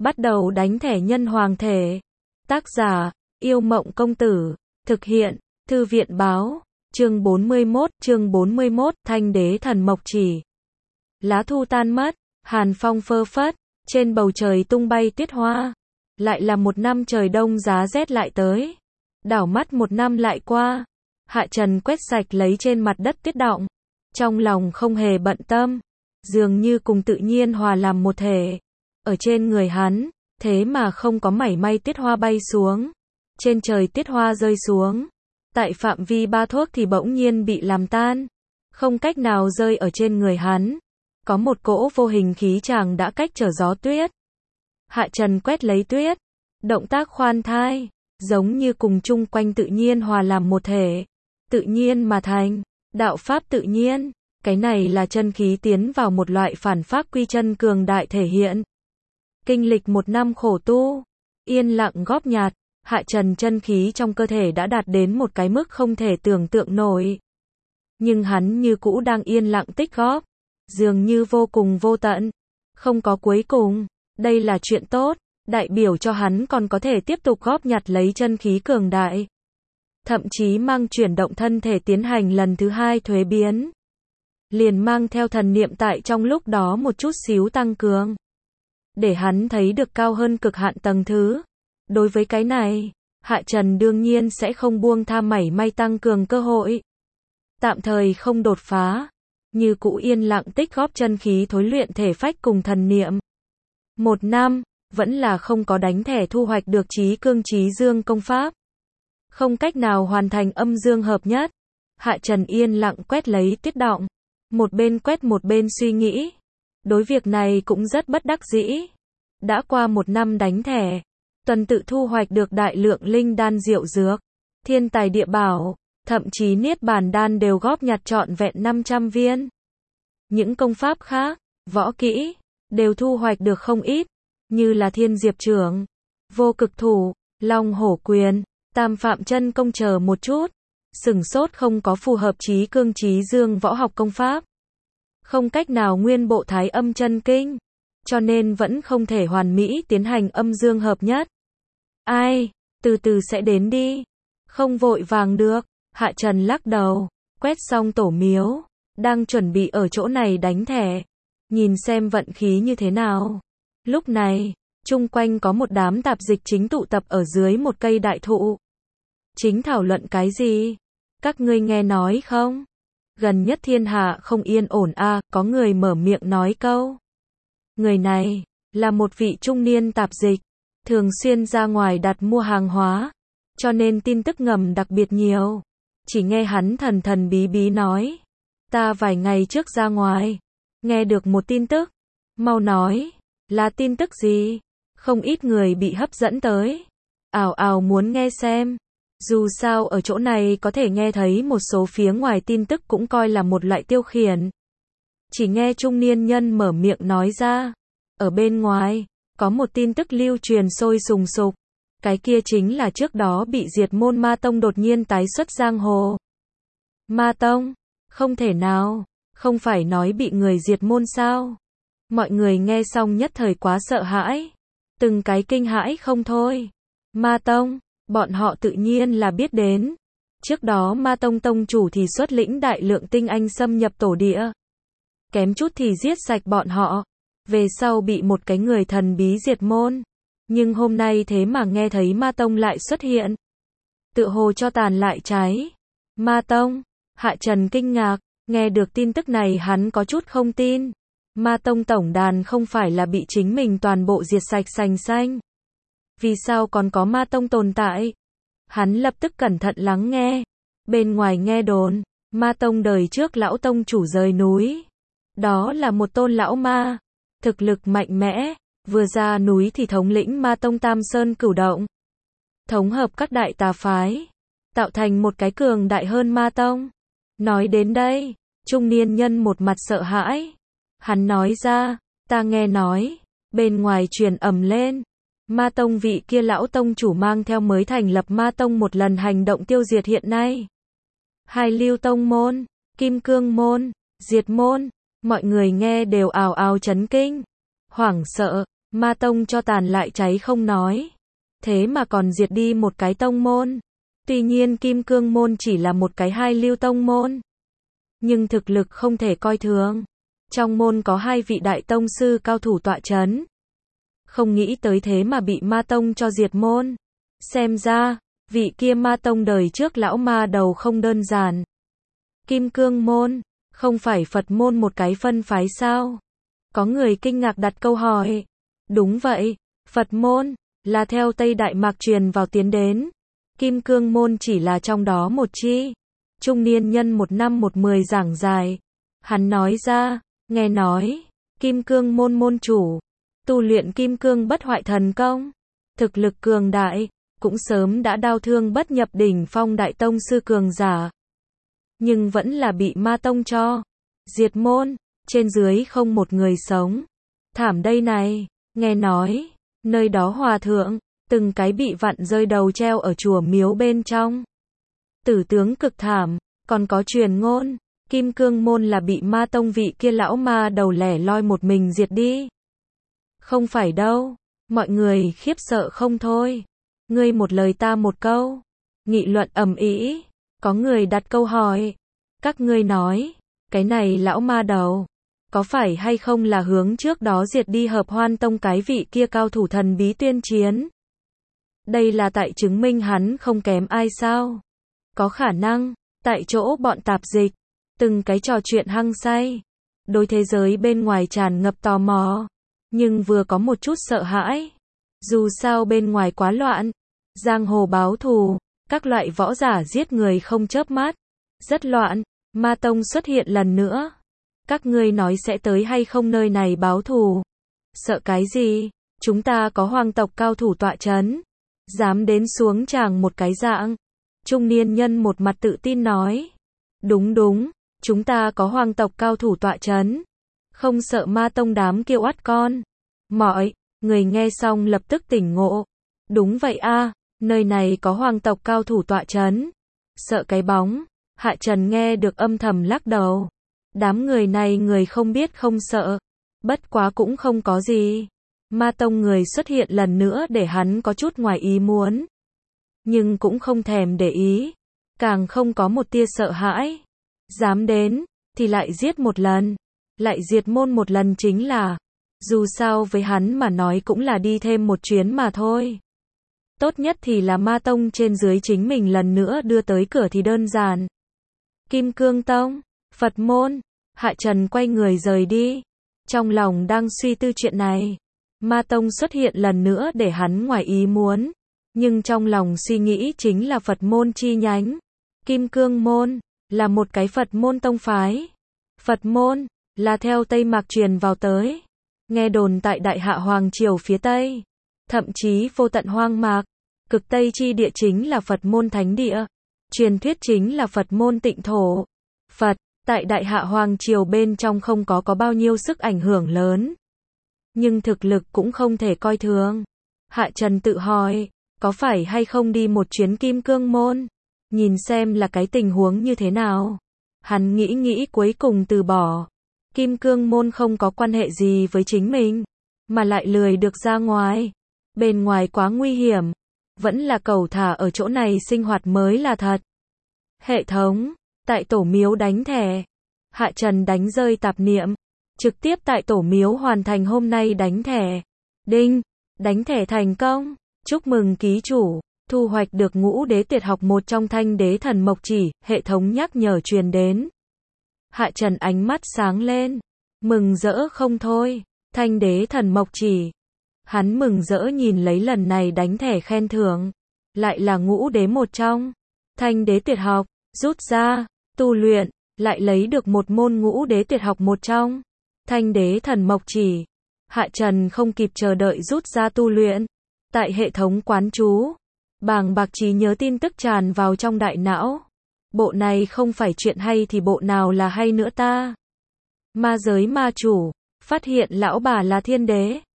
Bắt đầu đánh thẻ nhân hoàng thể. Tác giả, Yêu Mộng Công Tử. Thực hiện, Thư viện Báo. Chương 41, Thanh Đế Thần Mộc Chỉ. Lá thu tan mất, hàn phong phơ phất, trên bầu trời tung bay tuyết hoa. Lại là một năm trời đông giá rét lại tới. Đảo mắt một năm lại qua. Hạ Trần quét sạch lấy trên mặt đất tuyết đọng. Trong lòng không hề bận tâm. Dường như cùng tự nhiên hòa làm một thể. Ở trên người hắn, thế mà không có mảy may tuyết hoa bay xuống. Trên trời tuyết hoa rơi xuống. Tại phạm vi 3 thước thì bỗng nhiên bị làm tan. Không cách nào rơi ở trên người hắn. Có một cỗ vô hình khí tràng đã cách trở gió tuyết. Hạ Trần quét lấy tuyết. Động tác khoan thai. Giống như cùng chung quanh tự nhiên hòa làm một thể. Tự nhiên mà thành. Đạo pháp tự nhiên. Cái này là chân khí tiến vào một loại phản pháp quy chân cường đại thể hiện. Kinh lịch một năm khổ tu. Yên lặng góp nhặt. Hạ Trần chân khí trong cơ thể đã đạt đến một cái mức không thể tưởng tượng nổi. Nhưng hắn như cũ đang yên lặng tích góp. Dường như vô cùng vô tận. Không có cuối cùng. Đây là chuyện tốt. Đại biểu cho hắn còn có thể tiếp tục góp nhặt lấy chân khí cường đại. Thậm chí mang chuyển động thân thể tiến hành lần thứ 2 thuế biến. Liền mang theo thần niệm tại trong lúc đó một chút xíu tăng cường. Để hắn thấy được cao hơn cực hạn tầng thứ. Đối với cái này, Hạ Trần đương nhiên sẽ không buông tha mảy may tăng cường cơ hội. Tạm thời không đột phá. Như cũ yên lặng tích góp chân khí thối luyện thể phách cùng thần niệm. Một năm, vẫn là không có đánh thẻ thu hoạch được trí cương trí dương công pháp. Không cách nào hoàn thành âm dương hợp nhất. Hạ Trần yên lặng quét lấy tuyết đọng. Một bên quét một bên suy nghĩ. Đối việc này cũng rất bất đắc dĩ. Đã qua một năm đánh thẻ. Tuần tự thu hoạch được đại lượng linh đan diệu dược. Thiên tài địa bảo. Thậm chí niết bàn đan đều góp nhặt trọn vẹn 500 viên. Những công pháp khác, võ kỹ, đều thu hoạch được không ít. Như là thiên diệp trưởng, vô cực thủ, long hổ quyền, tam phạm chân công chờ một chút. Sửng sốt không có phù hợp trí cương trí dương võ học công pháp. Không cách nào nguyên bộ thái âm chân kinh. Cho nên vẫn không thể hoàn mỹ tiến hành âm dương hợp nhất. Ai, từ từ sẽ đến đi. Không vội vàng được. Hạ Trần lắc đầu. Quét xong tổ miếu. Đang chuẩn bị ở chỗ này đánh thẻ. Nhìn xem vận khí như thế nào. Lúc này, chung quanh có một đám tạp dịch chính tụ tập ở dưới một cây đại thụ. Chính thảo luận cái gì? Các ngươi nghe nói không? Gần nhất thiên hạ không yên ổn a, có người mở miệng nói câu. Người này, là một vị trung niên tạp dịch. Thường xuyên ra ngoài đặt mua hàng hóa. Cho nên tin tức ngầm đặc biệt nhiều. Chỉ nghe hắn thần thần bí bí nói. Ta vài ngày trước ra ngoài. Nghe được một tin tức. Mau nói. Là tin tức gì? Không ít người bị hấp dẫn tới. Ào ào muốn nghe xem. Dù sao ở chỗ này có thể nghe thấy một số phía ngoài tin tức cũng coi là một loại tiêu khiển. Chỉ nghe trung niên nhân mở miệng nói ra. Ở bên ngoài, có một tin tức lưu truyền sôi sùng sục. Cái kia chính là trước đó bị diệt môn Ma Tông đột nhiên tái xuất giang hồ. Ma Tông? Không thể nào. Không phải nói bị người diệt môn sao? Mọi người nghe xong nhất thời quá sợ hãi. Từng cái kinh hãi không thôi. Ma Tông, bọn họ tự nhiên là biết đến. Trước đó Ma Tông tông chủ thì xuất lĩnh đại lượng tinh anh xâm nhập tổ địa. Kém chút thì giết sạch bọn họ. Về sau bị một cái người thần bí diệt môn. Nhưng hôm nay thế mà nghe thấy Ma Tông lại xuất hiện. Tựa hồ cho tàn lại cháy. Ma Tông, Hạ Trần kinh ngạc. Nghe được tin tức này hắn có chút không tin. Ma Tông tổng đàn không phải là bị chính mình toàn bộ diệt sạch sành xanh. Vì sao còn có Ma Tông tồn tại? Hắn lập tức cẩn thận lắng nghe. Bên ngoài nghe đồn, Ma Tông đời trước lão tông chủ rời núi. Đó là một tôn lão ma. Thực lực mạnh mẽ. Vừa ra núi thì thống lĩnh Ma Tông Tam Sơn Cửu Động. Thống hợp các đại tà phái. Tạo thành một cái cường đại hơn Ma Tông. Nói đến đây, trung niên nhân một mặt sợ hãi. Hắn nói ra, ta nghe nói, bên ngoài truyền ầm lên. Ma Tông vị kia lão tông chủ mang theo mới thành lập Ma Tông một lần hành động tiêu diệt hiện nay. Hai Lưu Tông môn, Kim Cương môn, Diệt môn, mọi người nghe đều ào ào chấn kinh. Hoảng sợ, Ma tông cho tàn lại cháy không nói, thế mà còn diệt đi một cái tông môn. Tuy nhiên Kim Cương môn chỉ là một cái hai lưu tông môn, nhưng thực lực không thể coi thường. Trong môn có 2 vị đại tông sư cao thủ tọa chấn. Không nghĩ tới thế mà bị ma tông cho diệt môn. Xem ra, vị kia ma tông đời trước lão ma đầu không đơn giản. Kim Cương môn, không phải Phật môn một cái phân phái sao? Có người kinh ngạc đặt câu hỏi. Đúng vậy, Phật môn là theo Tây Đại Mạc truyền vào tiến đến. Kim Cương môn chỉ là trong đó một chi. Trung niên nhân 1 năm 10 giảng dài. Hắn nói ra, nghe nói, Kim Cương môn môn chủ, tu luyện Kim Cương bất hoại thần công, thực lực cường đại, cũng sớm đã đao thương bất nhập đỉnh phong đại tông sư cường giả. Nhưng vẫn là bị ma tông cho diệt môn, trên dưới không một người sống. Thảm đây này, nghe nói, nơi đó hòa thượng, từng cái bị vặn rơi đầu treo ở chùa miếu bên trong. Tử tướng cực thảm, còn có truyền ngôn, Kim Cương môn là bị ma tông vị kia lão ma đầu lẻ loi một mình diệt đi. Không phải đâu, mọi người khiếp sợ không thôi. Ngươi một lời ta một câu, nghị luận ầm ĩ. Có người đặt câu hỏi, các ngươi nói, cái này lão ma đầu, có phải hay không là hướng trước đó diệt đi Hợp Hoan tông cái vị kia cao thủ thần bí tuyên chiến? Đây là tại chứng minh hắn không kém ai sao? Có khả năng, tại chỗ bọn tạp dịch, từng cái trò chuyện hăng say, đối thế giới bên ngoài tràn ngập tò mò, nhưng vừa có một chút sợ hãi. Dù sao bên ngoài quá loạn, giang hồ báo thù, các loại võ giả giết người không chớp mắt, rất loạn. Ma tông xuất hiện lần nữa. Các ngươi nói sẽ tới hay không nơi này báo thù? Sợ cái gì? Chúng ta có hoàng tộc cao thủ tọa chấn, dám đến xuống tràng một cái dạng. Trung niên nhân một mặt tự tin nói. Đúng đúng, chúng ta có hoàng tộc cao thủ tọa chấn, không sợ ma tông đám kêu oắt con. Mọi người nghe xong lập tức tỉnh ngộ. Đúng vậy a, nơi này có hoàng tộc cao thủ tọa chấn. Sợ cái bóng. Hạ Trần nghe được âm thầm lắc đầu. Đám người này người không biết không sợ. Bất quá cũng không có gì. Ma tông người xuất hiện lần nữa để hắn có chút ngoài ý muốn. Nhưng cũng không thèm để ý. Càng không có một tia sợ hãi. Dám đến, thì lại giết một lần. Lại diệt môn một lần chính là. Dù sao với hắn mà nói cũng là đi thêm một chuyến mà thôi. Tốt nhất thì là ma tông trên dưới chính mình lần nữa đưa tới cửa thì đơn giản. Kim Cương tông, Phật môn, Hạ Trần quay người rời đi. Trong lòng đang suy tư chuyện này. Ma tông xuất hiện lần nữa để hắn ngoài ý muốn. Nhưng trong lòng suy nghĩ chính là Phật môn chi nhánh. Kim Cương môn, là một cái Phật môn tông phái. Phật môn, là theo Tây Mạc truyền vào tới. Nghe đồn tại Đại Hạ Hoàng Triều phía Tây. Thậm chí vô tận hoang mạc. Cực Tây chi địa chính là Phật môn thánh địa. Truyền thuyết chính là Phật môn tịnh thổ. Phật, tại Đại Hạ Hoàng Triều bên trong không có bao nhiêu sức ảnh hưởng lớn. Nhưng thực lực cũng không thể coi thường. Hạ Trần tự hỏi, có phải hay không đi một chuyến Kim Cương môn? Nhìn xem là cái tình huống như thế nào. Hắn nghĩ cuối cùng từ bỏ. Kim Cương môn không có quan hệ gì với chính mình. Mà lại lười được ra ngoài. Bên ngoài quá nguy hiểm. Vẫn là cẩu thả ở chỗ này sinh hoạt mới là thật. Hệ thống, tại tổ miếu đánh thẻ. Hạ Trần đánh rơi tạp niệm. Trực tiếp tại tổ miếu hoàn thành hôm nay đánh thẻ. Đinh, đánh thẻ thành công. Chúc mừng ký chủ, thu hoạch được Ngũ Đế Tuyệt học một trong Thanh Đế Thần Mộc Chỉ, hệ thống nhắc nhở truyền đến. Hạ Trần ánh mắt sáng lên, mừng rỡ không thôi. Thanh Đế Thần Mộc Chỉ. Hắn mừng rỡ nhìn lấy lần này đánh thẻ khen thưởng. Lại là Ngũ Đế một trong Thanh Đế Tuyệt học, rút ra, tu luyện, lại lấy được một môn Ngũ Đế Tuyệt học một trong Thanh Đế Thần Mộc Chỉ. Hạ Trần không kịp chờ đợi rút ra tu luyện. Tại hệ thống quán chú, bàng bạc trí nhớ tin tức tràn vào trong đại não. Bộ này không phải chuyện hay thì bộ nào là hay nữa ta? Ma giới ma chủ, phát hiện lão bà là thiên đế.